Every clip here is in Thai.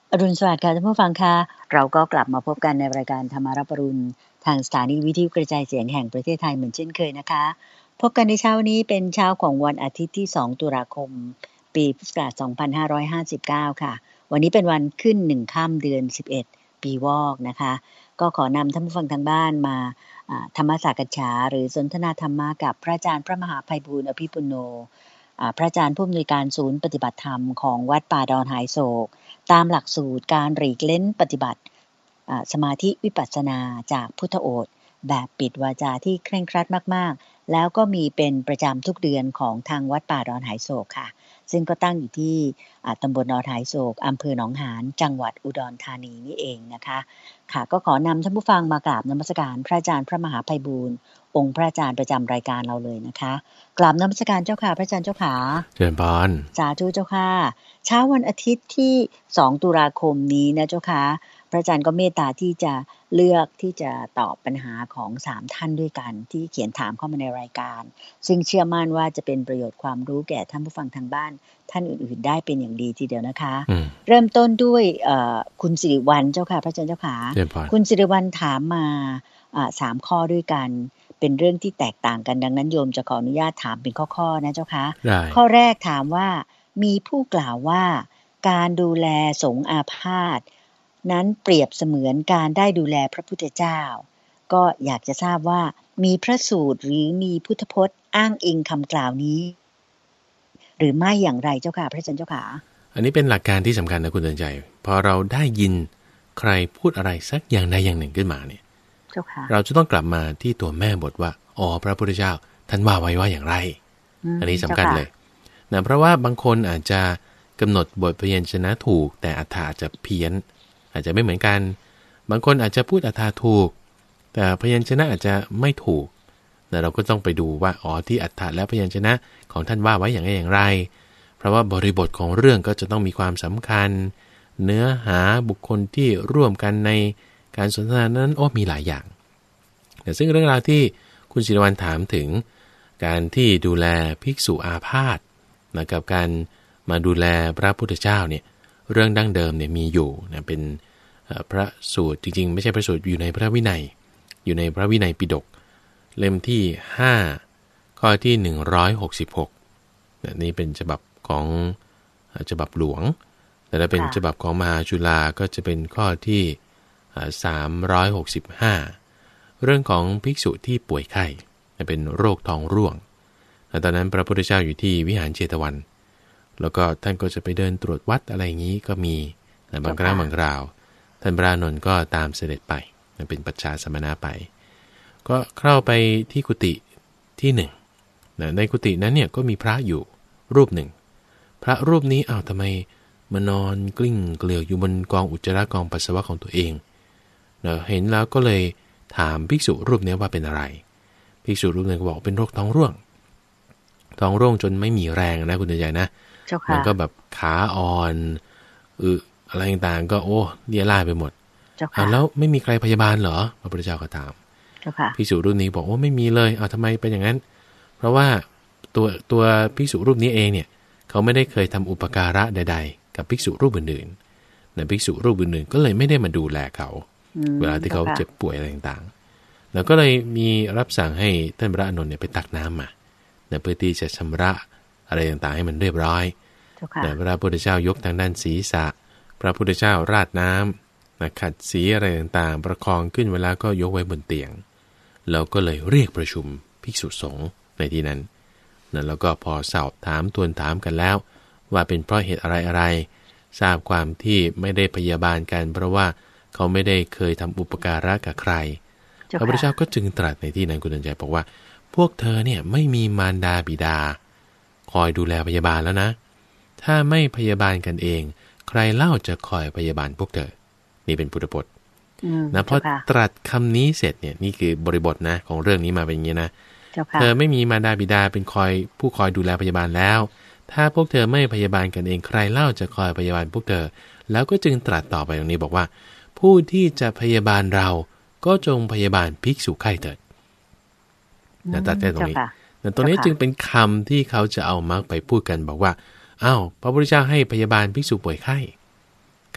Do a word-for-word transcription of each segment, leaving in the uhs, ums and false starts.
อรุณสวัสดิ์ค่ะท่านผู้ฟังค่ะเราก็กลับมาพบกันในรายการธรรมารับอรุณทางสถานีวิทยุกระจายเสียงแห่งประเทศไทยเหมือนเช่นเคยนะคะพบกันในเช้านี้เป็นเช้าของวันอาทิตย์ที่สองตุลาคมปีพุทธศักราชสองพันห้าร้อยห้าสิบเก้าค่ะวันนี้เป็นวันขึ้นหนึ่งค่ำเดือนสิบเอ็ดปีวอกนะคะก็ขอนำท่านผู้ฟังทางบ้านมาธรรมสักฉาหรือสนทนาธรรมะกับพระอาจารย์พระมหาไพบูลย์อภิปุโนพระอาจารย์ผู้อำนวยการศูนย์ปฏิบัติธรรมของวัดป่าดอนหายโศกตามหลักสูตรการหลีกเล้นปฏิบัติสมาธิวิปัสสนาจากพุทธโอษฐ์แบบปิดวาจาที่เคร่งครัดมากๆแล้วก็มีเป็นประจำทุกเดือนของทางวัดป่าดอนหายโศกค่ะซึ่งก็ตั้งอยู่ที่ตำบลดอนหายโศกอำเภอหนองหานจังหวัดอุดรธานีนี่เองนะคะค่ะก็ขอนำท่านผู้ฟังมากราบนมัสการพระอาจารย์พระมหาไพบูลย์องค์พระอาจารย์ประจำรายการเราเลยนะคะกราบนมัสการเจ้าค่ะพระอาจารย์เจ้าค่ะเจริญพรสาธุเจ้าค่ะเช้าวันอาทิตย์ที่สองตุลาคมนี้นะเจ้าค่ะพระอาจารย์ก็เมตตาที่จะเลือกที่จะตอบปัญหาของสามท่านด้วยกันที่เขียนถามเข้ามาในรายการซึ่งเชื่อมั่นว่าจะเป็นประโยชน์ความรู้แก่ท่านผู้ฟังทางบ้านท่านอื่นๆได้เป็นอย่างดีทีเดียวนะคะเริ่มต้นด้วยคุณสิริวัลย์เจ้าค่ะพระอาจารย์เจ้าค่ะคุณสิริวัลย์ถามมาสามข้อด้วยกันเป็นเรื่องที่แตกต่างกันดังนั้นโยมจะขออนุญาตถามเป็นข้อๆนะเจ้าค่ะข้อแรกถามว่ามีผู้กล่าวว่าการดูแลสงฆ์อาพาธนั้นเปรียบเสมือนการได้ดูแลพระพุทธเจ้าก็อยากจะทราบว่ามีพระสูตรหรือมีพุทธพจน์อ้างอิงคำกล่าวนี้หรือไม่อย่างไรเจ้าค่ะพระอาจารย์เจ้าค่ะอันนี้เป็นหลักการที่สำคัญนะคุณเตือนใจพอเราได้ยินใครพูดอะไรสักอย่างใดอย่างหนึ่งขึ้นมาเนี่ยเราจะต้องกลับมาที่ตัวแม่บทว่าอ๋อพระพุทธเจ้าท่านว่าไว้ว่าอย่างไร อ, อันนี้สำคัญเลยนะเพราะว่าบางคนอาจจะกำหนดบทพยัญชนะถูกแต่อรรถะอาจจะเพี้ยนอาจจะไม่เหมือนกันบางคนอาจจะพูดอรรถะถูกแต่พยัญชนะอาจจะไม่ถูกแต่เราก็ต้องไปดูว่าอ๋อที่อรรถะและพยัญชนะของท่านว่าไว้อย่างไรอย่างไรเพราะว่าบริบทของเรื่องก็จะต้องมีความสำคัญเนื้อหาบุคคลที่ร่วมกันในการสนทนานั้นโอ้มีหลายอย่างแต่ซึ่งเรื่องราวที่คุณศิรวรรณถามถึงการที่ดูแลภิกษุอาพาธนะกับการมาดูแลพระพุทธเจ้าเนี่ยเรื่องดั้งเดิมเนี่ยมีอยู่นะเป็นพระสูตรจริงๆไม่ใช่พระสูตรอยู่ในพระวินัยอยู่ในพระวินัยปิฎกเล่มที่ห้าข้อที่หนึ่งร้อยหกสิบหกนะนี่เป็นฉบับของฉบับหลวงแต่ถ้าเป็นฉบับของมหาจุฬาก็จะเป็นข้อที่สามร้อยหกสิบห้าเรื่องของภิกษุที่ป่วยไข้เป็นโรคท้องร่วงตอนนั้นพระพุทธเจ้าอยู่ที่วิหารเชตวันแล้วก็ท่านก็จะไปเดินตรวจวัดอะไรอย่างนี้ก็มีบางครั้งบางคราวท่านพระอานนท์ก็ตามเสด็จไปเป็นปัจฉาสมณะไปก็เข้าไปที่กุฏิที่หนึ่งในกุฏินั้นเนี่ยก็มีพระอยู่รูปหนึ่งพระรูปนี้อ้าวทำไมมานอนกลิ้งเกลียวอยู่บนกองอุจจาระกองปัสสาวะของตัวเองเห็นแล้วก็เลยถามภิกษุรูปนี้ว่าเป็นอะไรภิกษุรูปนึงก็บอกเป็นโรคท้องร่วงท้องร่วงจนไม่มีแรงนะคุณเตือนใจนะมันก็แบบขาอ่อนอึอะไรต่างๆก็โอ้เลี่ยล่าไปหมดแล้วไม่มีใครพยาบาลเหรอพระพุทธเจ้าก็ถามภิกษุรูปนี้บอกว่าไม่มีเลยเอาทำไมเป็นอย่างนั้นเพราะว่าตัวตัวภิกษุรูปนี้เองเนี่ยเขาไม่ได้เคยทำอุปการะใดๆกับภิกษุรูปอื่นๆแต่ภิกษุรูปอื่นๆก็เลยไม่ได้มาดูแลเขาเวลาที่เขาเจ็บป่วยอะไรต่างๆแล้วก็เลยมีรับสั่งให้ท่านพระอานนท์เนี่ยไปตักน้ำมาเพื่อที่จะชำระอะไรต่างๆให้มันเรียบร้อยแต่พระพุทธเจ้ายกทางด้านศีรษะพระพุทธเจ้าราดน้ำนะขัดสีอะไรต่างๆประคองขึ้นเวลาก็ยกไว้บนเตียงแล้วก็เลยเรียกประชุมภิกษุสงฆ์ในที่นั้นนะแล้วก็พอสอบถามทวนถามกันแล้วว่าเป็นเพราะเหตุอะไรอะไรทราบความที่ไม่ได้พยาบาลกันเพราะว่าเขาไม่ได้เคยทำอุปการะกับใครพระพุทธเจ้าก็จึงตรัสในที่นั้นคุณเตือนใจบอกว่าพวกเธอเนี่ยไม่มีมารดาบิดาคอยดูแลพยาบาลแล้วนะถ้าไม่พยาบาลกันเองใครเล่าจะคอยพยาบาลพวกเธอนี่เป็นพุทธพจน์นะพอตรัสคำนี้เสร็จเนี่ยนี่คือบริบทนะของเรื่องนี้มาเป็นอย่างนี้นะเธอไม่มีมารดาบิดาเป็นคอยผู้คอยดูแลพยาบาลแล้วถ้าพวกเธอไม่พยาบาลกันเองใครเล่าจะคอยพยาบาลพวกเธอแล้วก็จึงตรัสต่อไปตรงนี้บอกว่าผู้ที่จะพยาบาลเราก็จงพยาบาลภิกษุไข้เถิดนะตัดได้ตรงนี้นะตรงนี้จึงเป็นคำที่เขาจะเอามาไปพูดกันบอกว่าอ้าวพระพุทธเจ้าให้พยาบาลภิกษุป่วยไข้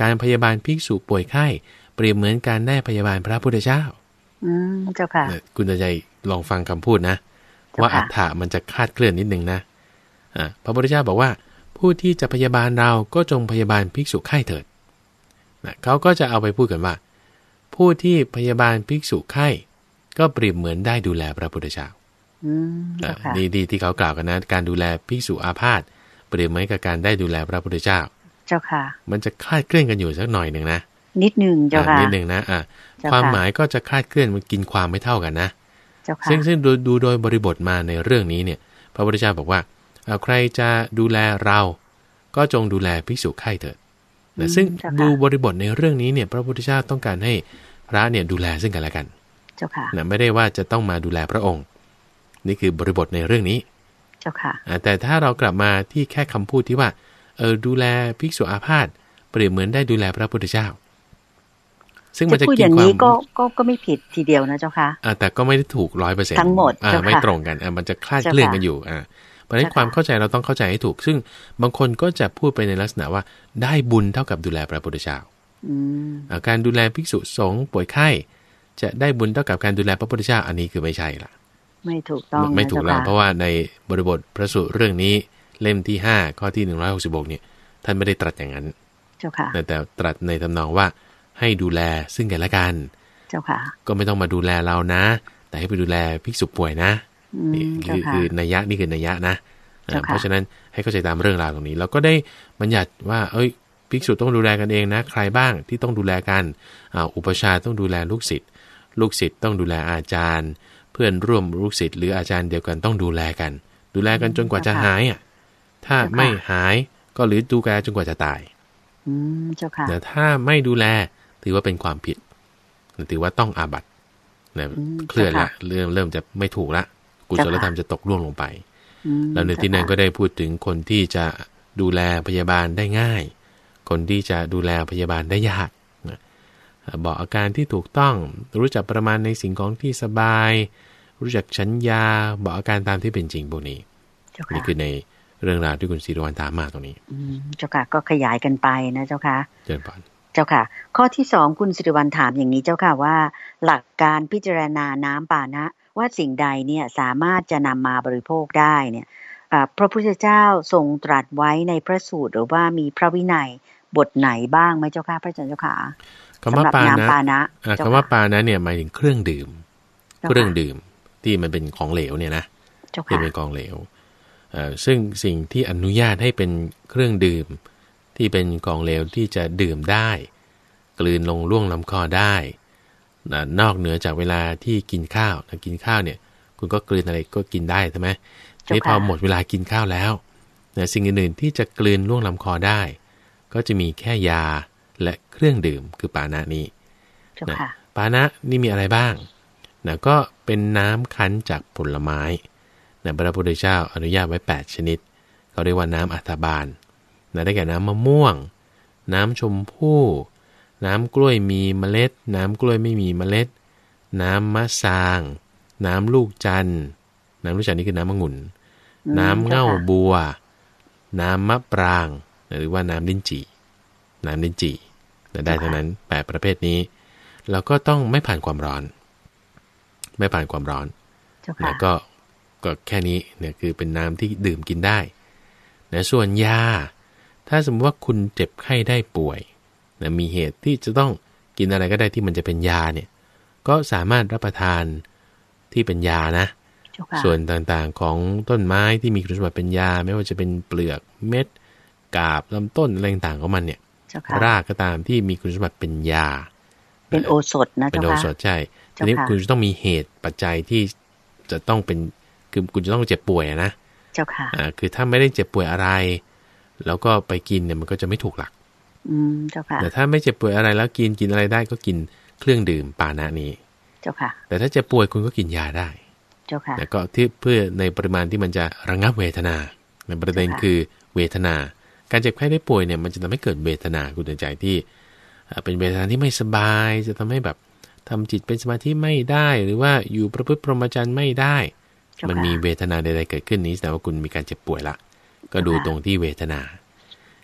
การพยาบาลภิกษุป่วยไข้เปรียบเหมือนการได้พยาบาลพระพุทธเจ้าอืมเจ้าค่ะคุณจะใจลองฟังคำพูดนะว่าอัฏฐะมันจะคลาดเคลื่อนนิดนึงนะอ่าพระพุทธเจ้าบอกว่าผู้ที่จะพยาบาลเราก็จงพยาบาลภิกษุไข้เถิดนะเขาก็จะเอาไปพูดกันว่าผู้ที่พยาบาลภิกษุไข้ก็เปรียบเหมือนได้ดูแลพระพุทธเจ้าอืมเจ้าค่ะดีๆที่เขากล่าวกันนะการดูแลภิกษุอาพาธเปรียบเหมือนกับการได้ดูแลพระพุทธเจ้าเจ้าค่ะมันจะคลาดเคลื่อนกันอยู่สักหน่อยนึงนะนิดนึงเจ้าค่ะนิดนึงนะอ่ะความหมายก็จะคลาดเคลื่อนมันกินความไม่เท่ากันนะซึ่งซึ่งดูดูโดยบริบทมาในเรื่องนี้เนี่ยพระพุทธเจ้าบอกว่าใครจะดูแลเราก็จงดูแลภิกษุไข้เถิดแต่ซึ่งดูบริบทในเรื่องนี้เนี่ยพระพุทธเจ้าต้องการให้พระเนี่ยดูแลซึ่งกันและกันเจ้าค่ะนะไม่ได้ว่าจะต้องมาดูแลพระองค์นี่คือบริบทในเรื่องนี้เจ้าค่ะแต่ถ้าเรากลับมาที่แค่คำพูดที่ว่าเออดูแลภิกษุอาพาธเปรียบเหมือนได้ดูแลพระพุทธเจ้าซึ่งมันจะกินความก็ก็ก็ไม่ผิดทีเดียวนะเจ้าค่ะอ่าแต่ก็ไม่ได้ถูก ร้อยเปอร์เซ็นต์ทั้งหมดอ่าไม่ตรงกันอ่ามันจะคลาดเคลื่อนกันอยู่อ่าเพราะฉะนั้นความเข้าใจเราต้องเข้าใจให้ถูกซึ่งบางคนก็จะพูดไปในลักษณะว่าได้บุญเท่ากับดูแลพระพุทธเจ้าอืมอ่าการดูแลภิกษุสงฆ์ป่วยไข้จะได้บุญเท่ากับการดูแลพระพุทธเจ้าอันนี้คือไม่ใช่ล่ะไม่ถูกต้องไม่ถูกแล้วเพราะว่าในบริบทพระสูตรเรื่องนี้เล่มที่ห้าข้อที่หนึ่งร้อยหกสิบหกเนี่ยท่านไม่ได้ตรัสอย่างนั้นเจ้าค่ะแต่ตรัสในทำนองว่าให้ดูแลซึ่งกันและกันเจ้าค่ะก็ไม่ต้องมาดูแลเรานะแต่ให้ไปดูแลภิกษุป่วยนะนี่คือคือนัยยะนี่คือนัยยะนะเพราะฉะนั้นให้เข้าใจตามเรื่องราวตรงนี้เราก็ได้บัญญัติว่าเอ้ยภิกษุต้องดูแลกันเองนะใครบ้างที่ต้องดูแลกันอุปชาต้องดูแลลูกศิษย์ลูกศิษย์ต้องดูแลอาจารย์เพื่อนร่วมลูกศิษย์หรืออาจารย์เดียวกันต้องดูแลกันดูแลกันจนกว่าจะหายอ่ะถ้าไม่หายก็หรือดูแลจนกว่าจะตายอืมเจ้าค่ะแต่ถ้าไม่ดูแลถือว่าเป็นความผิดถือว่าต้องอาบัตินะเคลื่อนละเริ่มเริ่มจะไม่ถูกละกุศลธรรมจะตกล่วงลงไปแล้วในที่นั้นก็ได้พูดถึงคนที่จะดูแลพยาบาลได้ง่ายคนที่จะดูแลพยาบาลได้ยากบอกอาการที่ถูกต้องรู้จักประมาณในสิ่งของที่สบายรู้จักชัญญาบอกอาการตามที่เป็นจริงพวกนี้นี่คือในเรื่องราวที่คุณศิริวัลย์ถามมาตรงนี้เจ้าค่ะก็ขยายกันไปนะเจ้าค่ะเชิญก่อนเจ้าค่ะข้อที่สองคุณศิริวัลย์ถามอย่างนี้เจ้าค่ะว่าหลักการพิจารณาน้ำปานะว่าสิ่งใดเนี่ยสามารถจะนำมาบริโภคได้เนี่ยพระพุทธเจ้าทรงตรัสไว้ในพระสูตรหรือว่ามีพระวินัยบทไหนบ้างไหมเจ้าค่ะพระอาจารย์เจ้าค่ะคำว่าปานะคำว่าปานะเนี่ยหมายถึงเครื่องดื่มเครื่องดื่มที่มันเป็นของเหลวเนี่ยนะที่เป็นของเหลวซึ่งสิ่งที่อนุญาตให้เป็นเครื่องดื่มที่เป็นของเหลวที่จะดื่มได้กลืนลงล่วงลำคอได้นอกเหนือจากเวลาที่กินข้าวกินข้าวเนี่ยคุณก็กลืนอะไรก็กินได้ใช่ไหมทีนี้พอหมดเวลากินข้าวแล้วสิ่งอื่นๆที่จะกลืนล่วงลำคอได้ก็จะมีแค่ยาและเครื่องดื่มคือปานะนี้นะปานะนี่มีอะไรบ้างนะก็เป็นน้ำคั้นจากผลไม้นะพระพุทธเจ้าอนุญาตไว้แปดชนิดเขาเรียกว่าน้ำอัฐบาลนะได้แก่น้ำมะม่วงน้ำชมพู่น้ำกล้วยมีเมล็ดน้ำกล้วยไม่มีเมล็ดน้ำมะซางน้ำลูกจันทร์น้ำลูกจันทร์นี่คือน้ำมะงุ่นน้ำเง่าบัวน้ำมะปรางหรือว่าน้ำลิ้นจี่น้ำลิ้นจี่ได้ทั้งนั้นแปดประเภทนี้แล้วก็ต้องไม่ผ่านความร้อนไม่ผ่านความร้อนแล้วก็ก็แค่นี้เนี่ยคือเป็นน้ำที่ดื่มกินได้นะส่วนยาถ้าสมมติว่าคุณเจ็บไข้ได้ป่วยนะมีเหตุที่จะต้องกินอะไรก็ได้ที่มันจะเป็นยาเนี่ยก็สามารถรับประทานที่เป็นยานะส่วนต่างๆของต้นไม้ที่มีคุณสมบัติเป็นยาไม่ว่าจะเป็นเปลือกเม็ดกาบลำต้นอะไรต่างๆของมันเนี่ยรากก็ตามที่มีคุณสมบัติเป็นยาเป็นโอสถนะเจ้าค่ะเป็นโอสถใช่ทีนี้คุณจะต้องมีเหตุปัจจัยที่จะต้องเป็นคือคุณจะต้องเจ็บป่วยนะเจ้าค่ะอ่าคือถ้าไม่ได้เจ็บป่วยอะไรแล้วก็ไปกินเนี่ยมันก็จะไม่ถูกหลักอืมเจ้าค่ะแต่ถ้าไม่เจ็บป่วยอะไรแล้วกินกินอะไรได้ก็กินเครื่องดื่มปานะนี้เจ้าค่ะแต่ถ้าเจ็บป่วยคุณก็กินยาได้เจ้าค่ะแต่ก็ที่เพื่อในปริมาณที่มันจะระงับเวทนาในประเด็นคือเวทนาการเจ็บไข้ได้ป่วยเนี่ยมันจะทำให้เกิดเวทนาคุณใจที่เป็นเวทนาที่ไม่สบายจะทำให้แบบทำจิตเป็นสมาธิไม่ได้หรือว่าอยู่ประพฤติพรหมจรรย์ไม่ได้มันมีเวทนาใดๆเกิดขึ้นนี้แสดงว่าคุณมีการเจ็บป่วยละก็ดูตรงที่เวทนา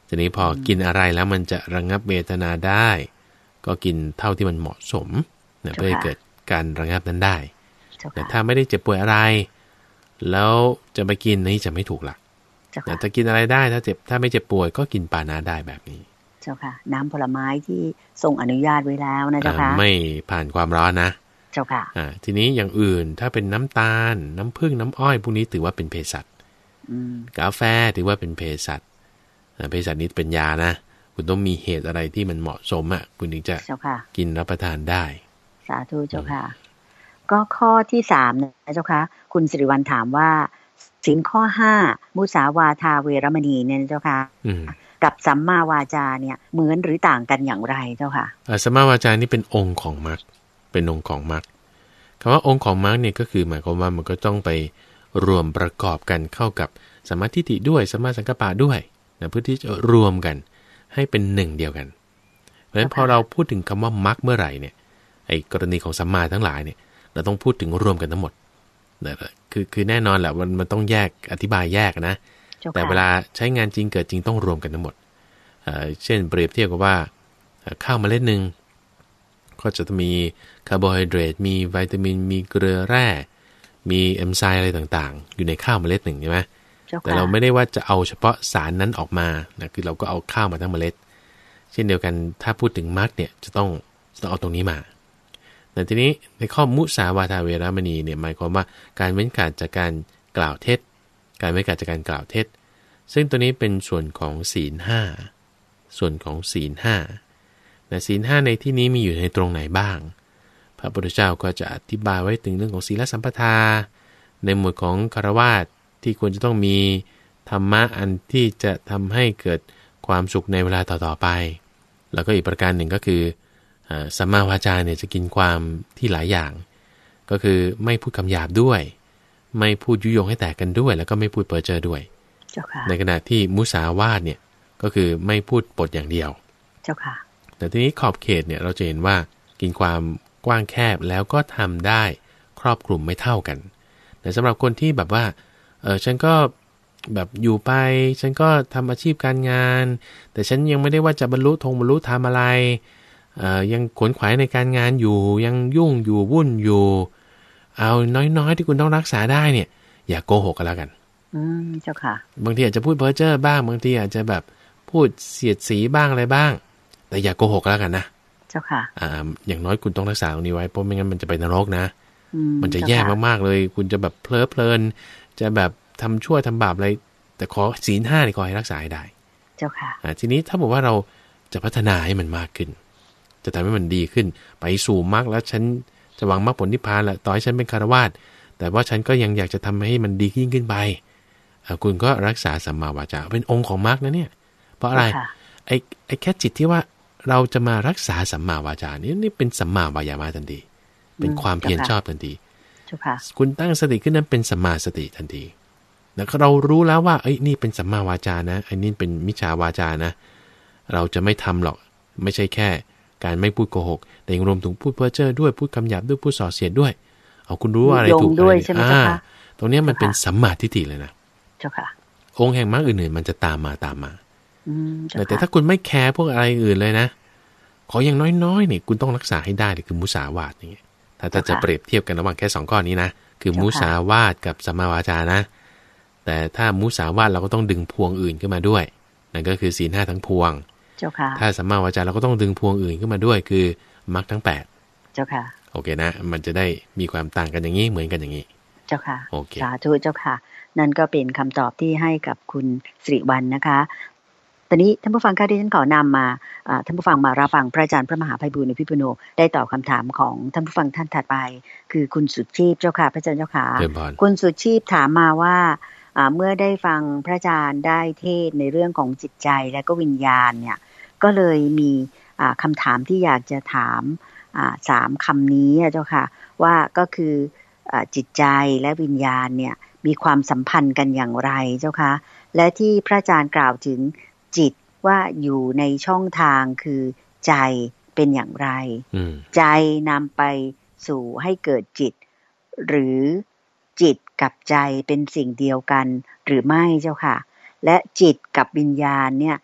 ทีนี้พอกินอะไรแล้วมันจะระงับเวทนาได้ก็กินเท่าที่มันเหมาะสมนะเพื่อให้เกิดการระงับนั้นได้แต่ถ้าไม่ได้เจ็บป่วยอะไรแล้วจะไปกินนี่จะไม่ถูกหลักแต่จะกินอะไรได้ถ้าเจ็บถ้าไม่เจ็บป่วยก็กินปานะได้แบบนี้เจ้าค่ะน้ำผลไม้ที่ทรงอนุญาตไว้แล้วนะเจ้าค่ะไม่ผ่านความร้อนนะเจ้าค่ะอ่าทีนี้อย่างอื่นถ้าเป็นน้ำตาลน้ำผึ้งน้ำอ้อยพวกนี้ถือว่าเป็นเภสัชกาแฟถือว่าเป็นเภสัชเภสัชนี้เป็นยานะคุณต้องมีเหตุอะไรที่มันเหมาะสมอ่ะคุณถึงจะกินรับประทานได้สาธุเจ้าค่ะก็ข้อที่สามนะเจ้าค่ะคุณสิริวัลย์ถามว่าศีลข้อห้ามุสาวาทาเวรมณีเนี่ยเจ้าค่ะกับสัมมาวาจาเนี่ยเหมือนหรือต่างกันอย่างไรเจ้าค่ะสัมมาวาจานี่เป็นองค์ของมรรคเป็นองค์ของมรรคคำว่าองค์ของมรรคเนี่ยก็คือหมายความว่ามันก็ต้องไปรวมประกอบกันเข้ากับสัมมาทิฏฐิด้วยสัมมาสังกัปปะด้วยนะเพื่อที่จะรวมกันให้เป็นหนึ่งเดียวกันเพราะฉะนั้นพอเราพูดถึงคำว่ามรรคเมื่อไหร่เนี่ยไอ้กรณีของสัมมาทั้งหลายเนี่ยเราต้องพูดถึงรวมกันทั้งหมดนะคือคือแน่นอนแหละมันมันต้องแยกอธิบายแยกนะแต่เวลาใช้งานจริงเกิดจริงต้องรวมกันทั้งหมดเช่นเปรียบเทียบกับว่าข้าวเมล็ดนึงก็จะมีคาร์โบไฮเดรตมีวิตามินมีเกลือแร่มีเอนไซม์อะไรต่างๆอยู่ในข้าวเมล็ดหนึ่งใช่ไหมแต่เราไม่ได้ว่าจะเอาเฉพาะสารนั้นออกมานะคือเราก็เอาข้าวมาทั้งเมล็ดเช่นเดียวกันถ้าพูดถึงมรรคเนี่ยจะต้องต้องเอาตรงนี้มาแต่ทีนี้ในข้อมุสาวาทาเวรมณีเนี่ยหมายความว่าการเว้นขาดจากการกล่าวเท็จการเว้นขาดจากการกล่าวเท็จซึ่งตัวนี้เป็นส่วนของศีลห้าส่วนของศีลห้าแต่ศีลห้าในที่นี้มีอยู่ในตรงไหนบ้างพระพุทธเจ้าก็จะอธิบายไว้ถึงเรื่องของศีลสัมปทาในหมวดของฆราวาสที่ควรจะต้องมีธรรมะอันที่จะทำให้เกิดความสุขในเวลาต่อๆไปแล้วก็อีกประการหนึ่งก็คือสัมมาวาจาเนี่ยจะกินความที่หลายอย่างก็คือไม่พูดคำหยาบด้วยไม่พูดยุยงให้แตกกันด้วยแล้วก็ไม่พูดเพ้อเจ้อด้วยในขณะที่มุสาวาทเนี่ยก็คือไม่พูดปดอย่างเดียวเจ้าค่ะแต่ทีนี้ขอบเขตเนี่ยเราจะเห็นว่ากินความกว้างแคบแล้วก็ทำได้ครอบคลุมไม่เท่ากันแต่สำหรับคนที่แบบว่าเออฉันก็แบบอยู่ไปฉันก็ทำอาชีพการงานแต่ฉันยังไม่ได้ว่าจะบรรลุธงบรรลุธรรมอะไรเอ่อยังขวนขวายในการงานอยู่ยังยุ่งอยู่วุ่นอยู่เอาน้อยๆที่คุณต้องรักษาได้เนี่ยอย่าโกหกกันแล้วกันอืมเจ้าค่ะบางทีอาจจะพูดเพ้อเจ้อบ้างบางทีอาจจะแบบพูดเสียดสีบ้างอะไรบ้างแต่อย่าโกหกแล้วกันนะเจ้าค่ะอ่าอย่างน้อยคุณต้องรักษาตรงนี้ไว้เพราะไม่งั้นมันจะไปนรกนะมันจะแย่มากๆเลยคุณจะแบบเพลิดเพลินจะแบบทำชั่วทำบาปอะไรแต่ขอศีลห้านี่ขอให้รักษาให้ได้เจ้าค่ะอ่าทีนี้ถ้าบอกว่าเราจะพัฒนาให้มันมากขึ้นจะทำให้มันดีขึ้นไปสู่มรรคแล้วฉันจะหวังมรรคผลนิพพานแหละต่อให้ฉันเป็นฆราวาสแต่ว่าฉันก็ยังอยากจะทำให้มันดียิ่งขึ้นไปคุณก็รักษาสัมมาวาจาเป็นองค์ของมรรคนะเนี่ยเพราะอะไรไอ้ไอ้แค่จิตที่ว่าเราจะมารักษาสัมมาวาจานี่นี่เป็นสัมมาวายามะทันทีเป็นความเพียรชอบทันทีคุณตั้งสติขึ้นนั้นเป็นสัมมาสติทันทีแล้วเรารู้แล้วว่าเอ้ยนี่เป็นสัมมาวาจานะไอ้นี่เป็นมิจฉาวาจานะเราจะไม่ทำหรอกไม่ใช่แค่การไม่พูดโกหกแต่ยังรวมถึงพูดเพ้อเจ้อด้วยพูดคำหยาบด้วยพูดส่อเสียดด้วยเอาคุณรู้ว่าอะไรถูกด้วยใช่ไหมคะตรงนี้มันเป็นสัมมาทิฏฐิเลยนะเจ้าค่ะองค์แห่งมรรคอื่นๆมันจะตามมาตามมาแต่ถ้าคุณไม่แคร์พวกอะไรอื่นเลยนะขออย่างน้อยๆเนี่ยคุณต้องรักษาให้ได้เลยคือมุสาวาทนี่ถ้าถ้าจะเปรียบเทียบกันระหว่างแค่สองข้อนี้นะคือมุสาวาทกับสัมมาวาจานะแต่ถ้ามุสาวาทเราก็ต้องดึงพวงอื่นขึ้นมาด้วยนั่นก็คือศีลห้าทั้งพวงเจ้าค่ะถ้าสัมมาวาจาเราก็ต้องดึงพวงอื่นขึ้นมาด้วยคือมรรคทั้งแปดเจ้าค่ะโอเคนะมันจะได้มีความต่างกันอย่างนี้เหมือนกันอย่างนี้เจ้าค่ะโอเคสาธุเจ้าค่ะนั่นก็เป็นคำตอบที่ให้กับคุณสิริวรรณนะคะตอนนี้ท่านผู้ฟังค่ะที่ฉันขอนำมาท่านผู้ฟังมารับฟังพระอาจารย์พระมหาไพบูลย์อภิปุโนได้ตอบคำถามของท่านผู้ฟังท่านถัดไปคือคุณสุชีพเจ้าค่ะพระอาจารย์เจ้าค่ะคุณสุชีพถามมาว่าเมื่อได้ฟังพระอาจารย์ได้เทศในเรื่องของจิตใจและก็วิญญาณเนี่ยก็เลยมีคำถามที่อยากจะถามสามคำนี้เจ้าค่ะว่าก็คือจิตใจและวิญญาณเนี่ยมีความสัมพันธ์กันอย่างไรเจ้าค่ะและที่พระอาจารย์กล่าวถึงจิตว่าอยู่ในช่องทางคือใจเป็นอย่างไรใจนำไปสู่ให้เกิดจิตหรือจิตกับใจเป็นสิ่งเดียวกันหรือไม่เจ้าค่ะและจิตกับวิญญาณเนี่ย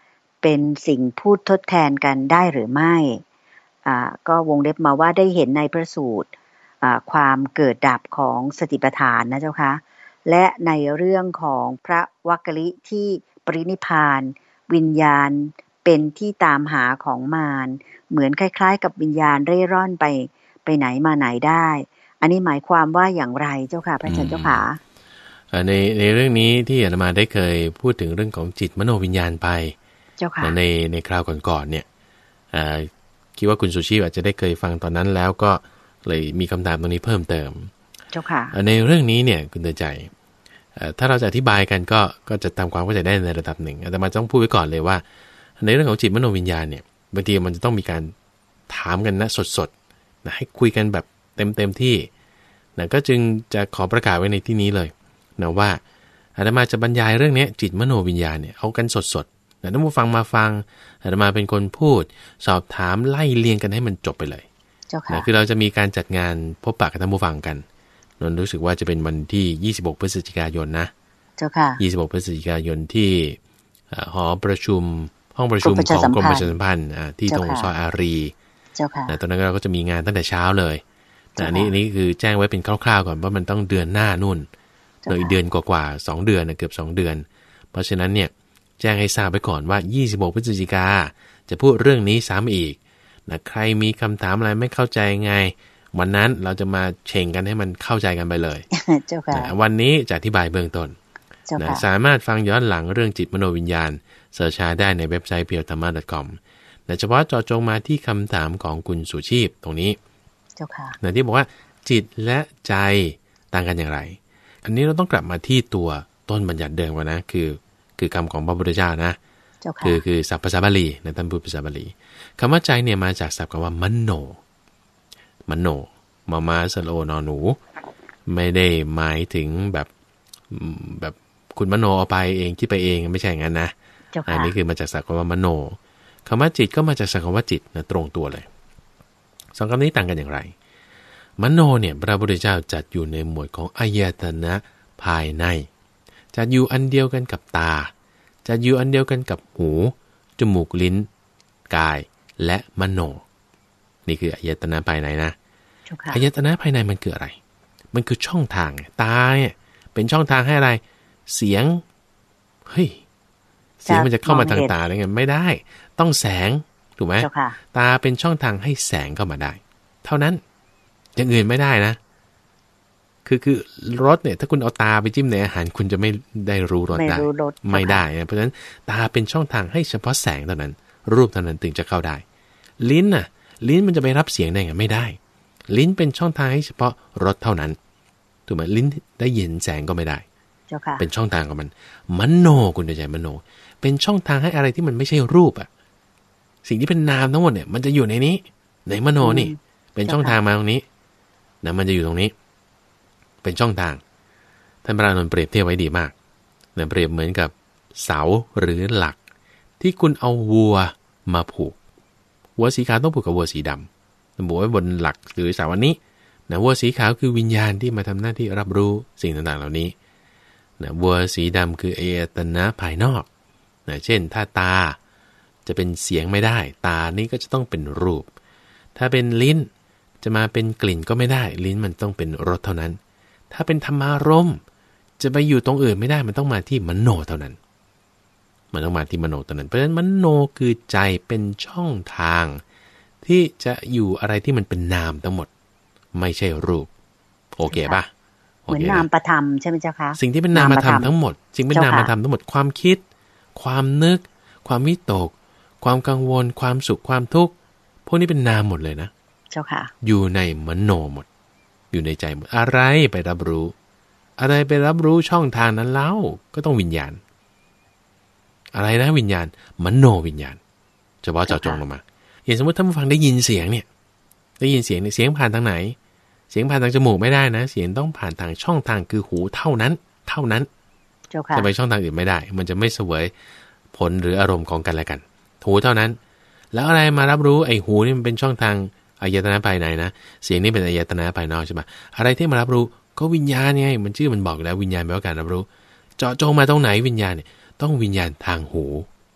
เป็นสิ่งพูดทดแทนกันได้หรือไม่อ่าก็วงเล็บมาว่าได้เห็นในพระสูตรอ่าความเกิดดับของสติปัฏฐานนะเจ้าคะและในเรื่องของพระวักกลิที่ปรินิพพานวิญญาณเป็นที่ตามหาของมารเหมือนคล้ายๆกับวิญญาณเร่ร่อนไปไปไหนมาไหนได้อันนี้หมายความว่าอย่างไรเจ้าค่ะพระอาจารย์เจ้าค่ะในในเรื่องนี้ที่อาตมาได้เคยพูดถึงเรื่องของจิตมโนวิญญาณไปเจ้าค่ะในในคราวก่อนๆเนี่ยคิดว่าคุณสุชีอาจจะได้เคยฟังตอนนั้นแล้วก็เลยมีคำถามตรงนี้เพิ่มเติมเจ้าค่ะในเรื่องนี้เนี่ยคุณเตือนใจถ้าเราจะอธิบายกันก็ก็จะทำความเข้าใจได้ในระดับหนึ่งแต่มาต้องพูดไว้ก่อนเลยว่าในเรื่องของจิตมโนวิญญาณเนี่ยบางทีมันจะต้องมีการถามกันนะสดๆนะให้คุยกันแบบเต็มเต็มที่นะก็จึงจะขอประกาศไว้ในที่นี้เลยนะว่าอาตมาจะบรรยายเรื่องนี้จิตมโนวิญญาณเนี่ยเอากันสดๆนะท่านผู้ฟังมาฟังอาตมาเป็นคนพูดสอบถามไล่เรียงกันให้มันจบไปเลยนะคือเราจะมีการจัดงานพบปะกับท่านผู้ฟังกันนนรู้สึกว่าจะเป็นวันที่ยี่สิบหกพฤศจิกายนนะเจ้าค่ะยี่สิบหกพฤศจิกายนที่หอประชุมห้องประชุมของกรมประชาสัมพันธ์ที่ตรงซอยอารีเจ้าค่ะตอนนั้นเราก็จะมีงานตั้งแต่เช้าเลยอันนี้นี่คือแจ้งไว้เป็นคร่าวๆก่อนว่ามันต้องเดือนหน้านู่นเลยเดือนกว่าๆสองเดือนนะเกือบสองเดือนเพราะฉะนั้นเนี่ยแจ้งให้ทราบไว้ก่อนว่ายี่สิบหกพฤศจิกาจะพูดเรื่องนี้ซ้ำอีกนะใครมีคำถามอะไรไม่เข้าใจไงวันนั้นเราจะมาเช่งกันให้มันเข้าใจกันไปเลยเจ้าค่ะวันนี้จะอธิบายเบื้องต้นนะสามารถฟังย้อนหลังเรื่องจิตมโนวิญญาณเสิร์ชหาได้ในเว็บไซต์ เพียวธรรมะ ดอท คอม นะเฉพาะเจาะจงมาที่คำถามของคุณสุชีพตรงนี้เจ้าค่ะนะที่บอกว่าจิตและใจต่างกันอย่างไรอันนี้เราต้องกลับมาที่ตัวต้นบัญญัติเดิมว่านะคือคือคำของพระพุทธเจ้านะคือคือศัพท์ภาษาบาลีนะท่านพูดภาษาบาลีคำว่าใจเนี่ยมาจากศัพท์คำว่ามโนมโนมามาสโลนอหนูไม่ได้หมายถึงแบบแบบคุณมโนเอาไปเองคิดไปเองไม่ใช่อย่างนั้นนะอันนี้คือมาจากศัพท์คำว่ามโนคำว่าจิตก็มาจากศัพท์คำว่าจิตนะตรงตัวเลยสองคำนี้ต่างกันอย่างไรมโนเนี่ยพระพุทธเจ้าจัดอยู่ในหมวดของอายตนะภายในจัดอยู่อันเดียวกันกับตาจัดอยู่อันเดียวกันกับหูจมูกลิ้นกายและมโนนี่คืออายตนะภายในนะอายตนะภายในมันคืออะไรมันคือช่องทางตาเนี่ยเป็นช่องทางให้อะไรเสียงเฮ้ยเสียงมันจะเข้ามาทางตาได้ไงไม่ได้ต้องแสงถูกไหมตาเป็นช่องทางให้แสงเข้ามาได้เท่านั้นอย่างอื่นไม่ได้นะคือคือรสเนี่ยถ้าคุณเอาตาไปจิ้มในอาหารคุณจะไม่ได้รู้รสได้ไม่ได้เพราะฉะนั้นตาเป็นช่องทางให้เฉพาะแสงเท่านั้นรูปเท่านั้นถึงจะเข้าได้ลิ้นน่ะลิ้นมันจะไปรับเสียงได้ไงไม่ได้ลิ้นเป็นช่องทางให้เฉพาะรสเท่านั้นถูกไหมลิ้นได้ยินแสงก็ไม่ได้เป็นช่องทางของมันมโนคุณใจมโนเป็นช่องทางให้อะไรที่มันไม่ใช่รูปอ่ะสิ่งที่เป็นนามทั้งหมดเนี่ยมันจะอยู่ในนี้ในมโนนี่เป็นช่องทางมาตรงนี้นะมันจะอยู่ตรงนี้เป็นช่องทางท่านพระอานนท์เปรียบเทียบไว้ดีมากนะเปรียบเหมือนกับเสาหรือหลักที่คุณเอาวัวมาผูกวัวสีขาวต้องผูกกับวัวสีดำผูกไว้บนหลักหรือเสาอันนี้นะวัวสีขาวคือวิญญาณที่มาทำหน้าที่รับรู้สิ่งต่างๆเหล่านี้นะวัวสีดำคืออายตนะภายนอกนะเช่นถ้าตาจะเป็นเสียงไม่ได้ตานี้ก็จะต้องเป็นรูปถ้าเป็นลิ้นจะมาเป็นกลิ่นก็ไม่ได้ลิ้นมันต้องเป็นรสเท่านั้นถ้าเป็นธรรมารมณ์จะไปอยู่ตรงอื่นไม่ได้มันต้องมาที่มโนเท่านั้นมันต้องมาที่มโนเท่านั้นเพราะฉะนั้นมโนคือใจเป็นช่องทางที่จะอยู่อะไรที่มันเป็นนามทั้งหมดไม่ใช่รูปโอเคป่ะเหมือนนามประธรรมใช่ไหมเจ้าคะสิ่งที่เป็นนามธรรมทั้งหมดสิ่งเป็นนามธรรมทั้งหมดความคิดความนึกความวิตกความกังวลความสุขความทุกข์พวกนี้เป็นนามหมดเลยนะเจ้าค่ะอยู่ในมโนหมดอยู่ในใจหมดอะไรไปรับรู้อะไรไปรับรู้ช่องทางนั้นเล่าก็ต้องวิญญาณอะไรนะวิญญาณมโนวิญญาณเฉพาะเจาะจงลงมาอย่างสมมติท่านผู้ฟังได้ยินเสียงเนี่ยได้ยินเสียงเนี่ยเสียงผ่านทางไหนเสียงผ่านทางจมูกไม่ได้นะเสียงต้องผ่านทางช่องทางคือหูเท่านั้นเท่านั้นจะไปช่องทางอื่นไม่ได้มันจะไม่เสวยผลหรืออารมณ์ของกันและกันหูเท่านั้นแล้วอะไรมารับรู้ไอ้หูนี่มันเป็นช่องทางอายตนะภายในนะเสียงนี่เป็นอายตนะภายนอกใช่ไหมอะไรที่มารับรู้ก็วิญญาณไงมันชื่อมันบอกแล้ววิญญาณแปลว่าการรับรู้เจาะจงมาตรงไหนวิญญาณเนี่ยต้องวิญญาณทางหู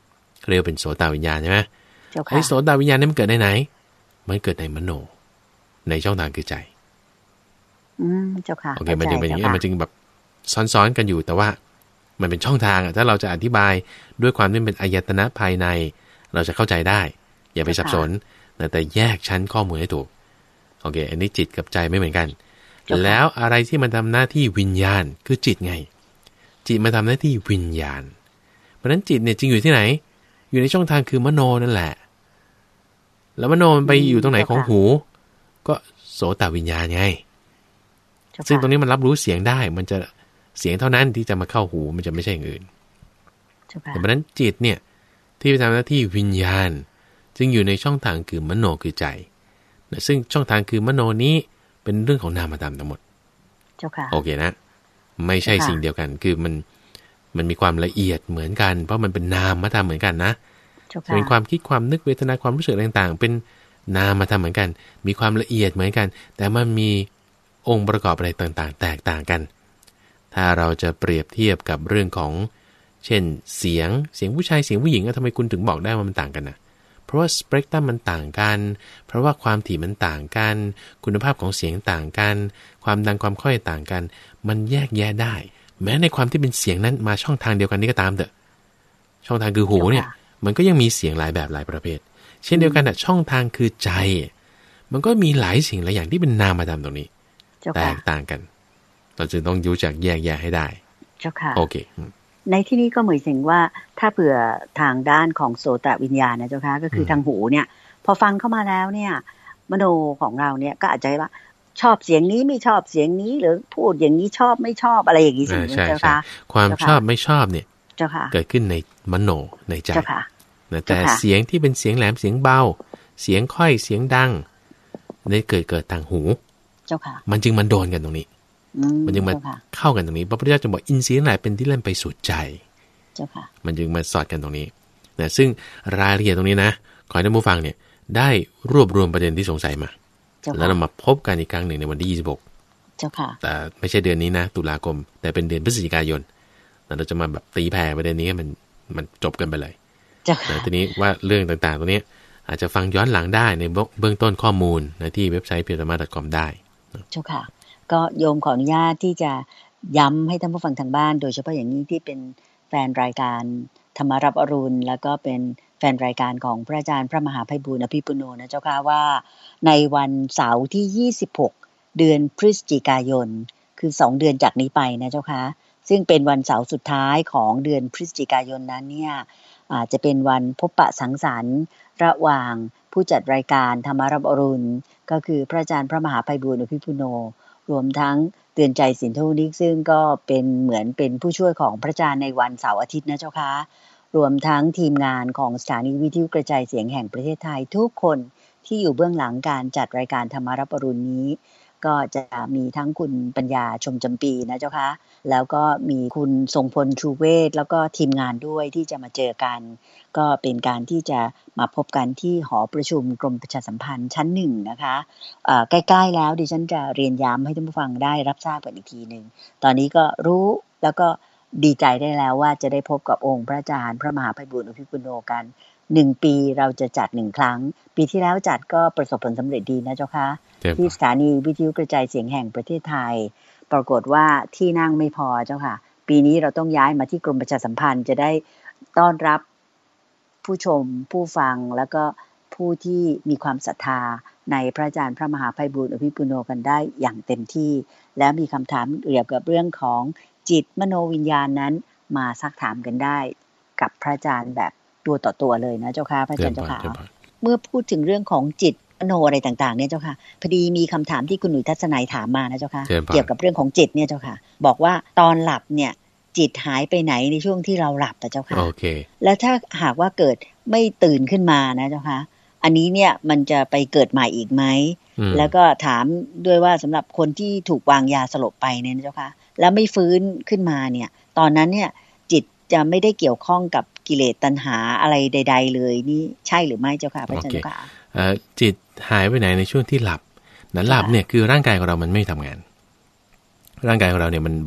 เรียกเป็นโสตวิญญาณใช่ไหมไอ้โสตวิญญาณนี่มันเกิดในไหนมันเกิดในมโนในช่องทางคือใจอืมเจ้าค่ะโอเคมันจึงเป็นอย่างนี้มันจึงแบบซ้อนๆกันอยู่แต่ว่ามันเป็นช่องทางอ่ะถ้าเราจะอธิบายด้วยความที่เป็นอายตนะภายในเราจะเข้าใจได้อย่าไปสับสนแต่แยกชั้นข้อมูลให้ถูกโอเคอันนี้จิตกับใจไม่เหมือนกันแล้วอะไรที่มันทำหน้าที่วิญญาณคือจิตไงจิตมาทำหน้าที่วิญญาณเพราะฉะนั้นจิตเนี่ยจริงอยู่ที่ไหนอยู่ในช่องทางคือมโนนั่นแหละแล้วมโนมันไปอยู่ตรงไหนของหูก็โสตวิญญาณไงซึ่งตรงนี้มันรับรู้เสียงได้มันจะเสียงเท่านั้นที่จะมาเข้าหูมันจะไม่ใช่อย่างอื่นเพราะฉะนั้นจิตเนี่ยที่ไปทำหน้าที่วิญญาณจึงอยู่ในช่องทางคือมโนคือใจซึ่งช่องทางคือมโนนี้เป็นเรื่องของนามธรรมทั้งหมดโอเคนะไม่ใช่สิ่งเดียวกันคือมันมันมีความละเอียดเหมือนกันเพราะมันเป็นนามธรรมเหมือนกันนะเป็นความคิดความนึกเวทนาความรู้สึกต่างๆเป็นนามธรรมเหมือนกันมีความละเอียดเหมือนกันแต่มันมีองค์ประกอบอะไรต่างๆแตกต่างกันถ้าเราจะเปรียบเทียบกับเรื่องของเช่นเสียงเสียงผู้ชายเสียงผู้หญิงทำไมคุณถึงบอกได้ว่ามันต่างกันนะเพราะว่าสเปกตรัมมันต่างกันเพราะว่าความถี่มันต่างกันคุณภาพของเสียงต่างกันความดังความค่อยต่างกันมันแยกแยะได้แม้ในความที่เป็นเสียงนั้นมาช่องทางเดียวกันนี่ก็ตามเถอะช่องทางคือหูเนี่ยมันก็ยังมีเสียงหลายแบบหลายประเภทเช่นเดียวกันอ่ะช่องทางคือใจมันก็มีหลายสิ่งหลายอย่างที่เป็นนามธรรมตรงนี้แตกต่างกันเราจึงต้องรู้จักแยกแยะให้ได้เจ้าค่ะโอเคในที่นี้ก็หมายถึงว่าถ้าเผื่อทางด้านของโสตวิญญาณนะเจ้าค่ะก็คือทางหูเนี่ยพอฟังเข้ามาแล้วเนี่ยมโนของเราเนี่ยก็อาจจะว่าชอบเสียงนี้ไม่ชอบเสียงนี้หรือพูดอย่างนี้ชอบไม่ชอบอะไรอย่างนี้สิเจ้าค่ะความชอบไม่ชอบเนี่ยเจ้าค่ะเกิดขึ้นในมโนในใจแต่เสียงที่เป็นเสียงแหลมเสียงเบาเสียงค่อยเสียงดังนี่เกิดเกิดทางหูเจ้าค่ะมันจึงมันโดนกันตรงนี้มันจึงมาเข้ากันตรงนี้พระพุทธเจ้าจะบอกอินทรีย์ทั้งหลายเป็นที่เล่นไปสู่ใจเจ้าค่ะมันจึงมาสอดกันตรงนี้นะซึ่งรายละเอียดตรงนี้นะขอให้ท่านผู้ฟังเนี่ยได้รวบรวมประเด็นที่สงสัยมาแล้วเรามาพบกันอีกครั้งหนึ่งในวันที่ยี่สิบหกเจ้าค่ะแต่ไม่ใช่เดือนนี้นะตุลาคมแต่เป็นเดือนพฤศจิกายนเราจะมาแบบตีแผ่ประเด็นนี้มันมันจบกันไปเลยนะทีนี้ว่าเรื่องต่างๆตรงนี้อาจจะฟังย้อนหลังได้ในเบื้องต้นข้อมูลนะที่เว็บไซต์ พี ธรรมะ ดอท คอม ได้เจ้าค่ะก็โยมขออนุญาตที่จะย้ำให้ท่านผู้ฟังทางบ้านโดยเฉพาะอย่างนี้ที่เป็นแฟนรายการธรรมรับอรุณแล้วก็เป็นแฟนรายการของพระอาจารย์พระมหาไพบูลย์อภิปุโนนะเจ้าค่ะว่าในวันเสาร์ที่ยี่สิบหกเดือนพฤศจิกายนคือสองเดือนจากนี้ไปนะเจ้าค่ะซึ่งเป็นวันเสาร์สุดท้ายของเดือนพฤศจิกายนนั้นเนี่ยอาจจะเป็นวันพบปะสังสรรค์ระหว่างผู้จัดรายการธรรมรับอรุณก็คือพระอาจารย์พระมหาไพบูลย์อภิปุโนรวมทั้งเตือนใจสินธุนิกซึ่งก็เป็นเหมือนเป็นผู้ช่วยของพระอาจารย์ในวันเสาร์อาทิตย์นะเจ้าค่ะรวมทั้งทีมงานของสถานีวิทยุกระจายเสียงแห่งประเทศไทยทุกคนที่อยู่เบื้องหลังการจัดรายการธรรมรับอรุณนี้ก็จะมีทั้งคุณปัญญาชมจำปีนะเจ้าค่ะแล้วก็มีคุณทรงพลชูเวศแล้วก็ทีมงานด้วยที่จะมาเจอกันก็เป็นการที่จะมาพบกันที่หอประชุมกรมประชาสัมพันธ์ชั้นหนึ่งนะคะใกล้ๆแล้วดิฉันจะเรียนย้ำให้ท่านผู้ฟังได้รับทราบกันอีกทีนึงตอนนี้ก็รู้แล้วก็ดีใจได้แล้วว่าจะได้พบกับองค์พระอาจารย์พระมหาไพบูลย์อภิปุโนกันหนึ่งปีเราจะจัดหนึ่งครั้งปีที่แล้วจัดก็ประสบผลสำเร็จดีนะเจ้าค่ะที่สถานีวิทยุกระจายเสียงแห่งประเทศไทยปรากฏว่าที่นั่งไม่พอเจ้าค่ะปีนี้เราต้องย้ายมาที่กรมประชาสัมพันธ์จะได้ต้อนรับผู้ชมผู้ฟังแล้วก็ผู้ที่มีความศรัทธาในพระอาจารย์พระมหาไพบูลย์อภิปุโนกันได้อย่างเต็มที่แล้วมีคำถามเกี่ยวกับเรื่องของจิตมโนวิญญาณนั้นมาซักถามกันได้กับพระอาจารย์แบบตัวต่อตัวเลยนะเจ้าค่ะพระอาจารย์เจ้าค่ะเมื่อพูดถึงเรื่องของจิตมโนอะไรต่างๆเนี่ยเจ้าค่ะพอดีมีคำถามที่คุณหนุ่ยทัศนัยถามมานะเจ้าค่ะเกี่ยวกับเรื่องของจิตเนี่ยเจ้าค่ะบอกว่าตอนหลับเนี่ยจิตหายไปไหนในช่วงที่เราหลับแต่เจ้าค่ะ okay. แล้วถ้าหากว่าเกิดไม่ตื่นขึ้นมานะเจ้าค่ะอันนี้เนี่ยมันจะไปเกิดใหม่อีกไหมแล้วก็ถามด้วยว่าสำหรับคนที่ถูกวางยาสลบไปเนี่ยนะเจ้าค่ะแล้วไม่ฟื้นขึ้นมาเนี่ยตอนนั้นเนี่ยจิตจะไม่ได้เกี่ยวข้องกับกิเลสตัณหาอะไรใดๆเลยนี่ใช่หรือไม่เจ้าค่ะพระอาจารย์เจ้าค่ะจิตหายไปไหนในช่วงที่หลับนั้นหลับเนี่ยคือร่างกายของเรามันไม่ทำงานร่างกายของเราเนี่ยมันแบบ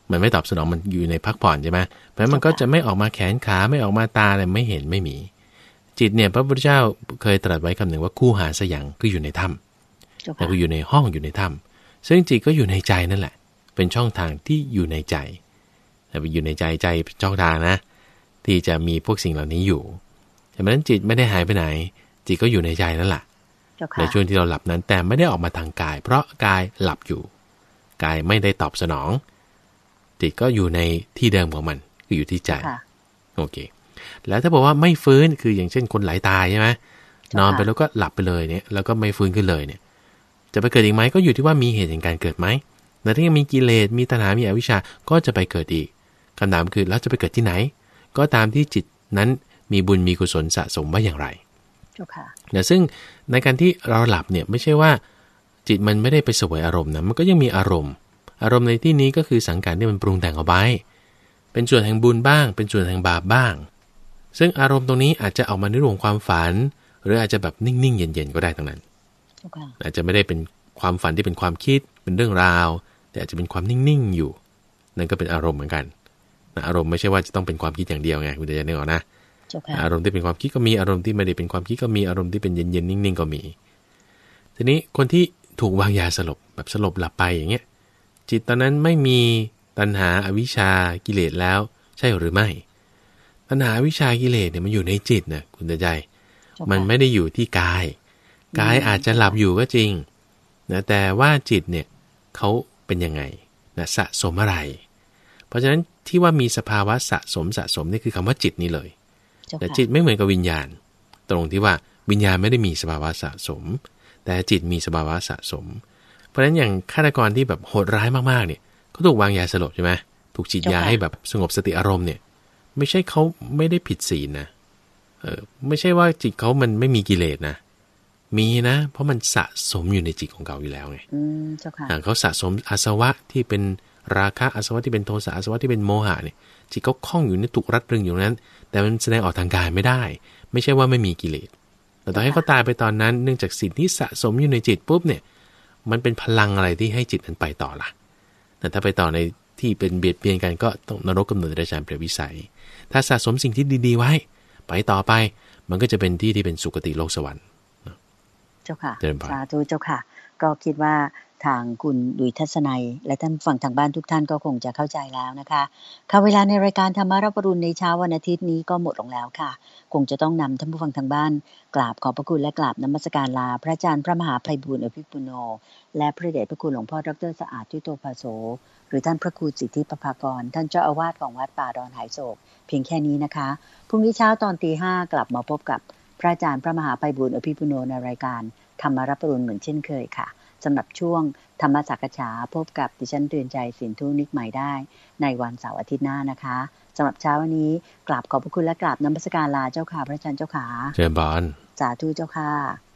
มันไม่ตอบสนองมันอยู่ในพักผ่อนใช่ไหมเพราะมันก็จะไม่ออกมาแขนขาไม่ออกมาตาอะไรไม่เห็นไม่มีจิตเนี่ยพระพุทธเจ้าเคยตรัสไว้คำหนึ่งว่าคู่หาสยังคืออยู่ในถ้ำแต่คืออยู่ในห้องอยู่ในถ้ำซึ่งจิตก็อยู่ในใจนั่นแหละเป็นช่องทางที่อยู่ในใจแต่อยู่ในใจใจช่องทางนะที่จะมีพวกสิ่งเหล่านี้อยู่แต่เพราะนั้นจิตไม่ได้หายไปไหนจิตก็อยู่ในใจนั่นแหละในช่วงที่เราหลับนั้นแต่ไม่ได้ออกมาทางกายเพราะกายหลับอยู่กายไม่ได้ตอบสนองจิตก็อยู่ในที่เดิมของมันคืออยู่ที่ใจโอเคแล้วถ้าบอกว่าไม่ฟื้นคืออย่างเช่นคนไหลตายใช่ไหมนอนไปแล้วก็หลับไปเลยเนี่ยแล้วก็ไม่ฟื้นขึ้นเลยเนี่ยจะไปเกิดอีกไหมก็อยู่ที่ว่ามีเหตุแห่งการเกิดไหมแต่ถ้ายังมีกิเลสมีตัณหามีอวิชชาก็จะไปเกิดอีกคำถามคือแล้วจะไปเกิดที่ไหนก็ตามที่จิตนั้นมีบุญมีกุศลสะสมไว้อย่างไรเนี่ยซึ่งในการที่เราหลับเนี่ยไม่ใช่ว่าจิตมันไม่ได้ไปเสวยอารมณ์นะมันก็ยังมีอารมณ์อารมณ์ในที่นี้ก็คือสังขารที่มันปรุงแต่งเอาไว้เป็นส่วนแห่งบุญบ้างเป็นส่วนแห่งบาปบ้างซึ่งอารมณ์ตรงนี้อาจจะออกมาในเรื่องของความฝันหรืออาจจะแบบนิ่งๆเย็นๆก็ได้ทั้งนั้นอาจจะไม่ได้เป็นความฝันที่เป็นความคิดเป็นเรื่องราวแต่อาจจะเป็นความนิ่งๆอยู่นั่นก็เป็นอารมณ์เหมือนกันอารมณ์ไม่ใช่ว่าจะต้องเป็นความคิดอย่างเดียวไงคุณจะนึกออกนะอารมณ์ที่เป็นความคิดก็มีอารมณ์ที่ไม่ได้เป็นความคิดก็มีอารมณ์ที่เป็นเย็นๆนิ่งๆก็มีทีนี้คนที่ถูกวางยาสลบแบบสลบหลับไปอย่างเงี้ยจิตตอนนั้นไม่มีตัณหาอวิชชากิเลสแล้วใช่หรือไม่ตัณหาอวิชชากิเลสเนี่ยมันอยู่ในจิตนะคุณตาใจมันไม่ได้อยู่ที่กายกายอาจจะหลับอยู่ก็จริงนะแต่ว่าจิตเนี่ยเขาเป็นยังไงนะสะสมอะไรเพราะฉะนั้นที่ว่ามีสภาวะสะสมสะสมนี่คือคำว่าจิตนี่เลยแต่จิตไม่เหมือนกับวิญญาณตรงที่ว่าวิญญาณไม่ได้มีสภาวะสะสมแต่จิตมีสภาวะสะสมเพราะฉะนั้นอย่างฆาตกรที่แบบโหดร้ายมากๆเนี่ยเขาถูกวางยาสลบใช่ไหมถูกฉีดยาให้แบบสงบสติอารมณ์เนี่ยไม่ใช่เขาไม่ได้ผิดศีลนะเออไม่ใช่ว่าจิตเขามันไม่มีกิเลสนะมีนะเพราะมันสะสมอยู่ในจิตของเขาอยู่แล้วไงอืมเจ้าค่ะเขาสะสมอาสวะที่เป็นราคะอาสวะที่เป็นโทสะอาสวะที่เป็นโมหะเนี่ยจิตเขาคล้องอยู่ในถูกรัดรึงอยู่นั้นแต่มันแสดงออกทางกายไม่ได้ไม่ใช่ว่าไม่มีกิเลสแต่ต่อให้เขาตายไปตอนนั้นเนื่องจากสิ่งที่สะสมอยู่ในจิตปุ๊บเนี่ยมันเป็นพลังอะไรที่ให้จิตนั้นไปต่อล่ะแต่ถ้าไปต่อในที่เป็นเบียดเบียนกันก็ต้องนรกกำเนิดเดรัจฉานเปรตวิสัยถ้าสะสมสิ่งที่ดีๆไว้ไปต่อไปมันก็จะเป็นที่ที่เป็นสุคติโลกสวรรค์เจ้าค่ะสาธุเจ้าค่ะก็คิดว่าทางคุณดุยทัศนัยและท่านฟังทางบ้านทุกท่านก็คงจะเข้าใจแล้วนะคะค่ะเวลาในรายการธรรมารับอรุณในเช้าวันอาทิตย์นี้ก็หมดลงแล้วค่ะคงจะต้องนำท่านผู้ฟังทางบ้านกราบขอบพระคุณและกราบนมัสการลาพระอาจารย์พระมหาไพบูลย์อภิปุโนและพระเดชพระคุณหลวงพ่อดร.สะอาดทิโตภาโสหรือท่านพระครูสิทธิประภากรท่านเจ้าอาวาสของวัดป่าดอนหายโศกเพียงแค่นี้นะคะพรุ่งนี้เช้าตอนตีห้ากลับมาพบกับพระอาจารย์พระมหาไพบูลย์อภิปุโนในรายการธรรมารับอรุณเหมือนเช่นเคยค่ะสำหรับช่วงธรรมสักษาพบกับดิฉันเตือนใจสินธุนิกใหม่ได้ในวันเสาร์อาทิตย์หน้านะคะสำหรับเช้าวันนี้กราบขอบพระคุณและกราบนมัสการลาเจ้าค่ะพระอาจารย์เจ้าค่ะเชิญบานสาธุเจ้าค่ะ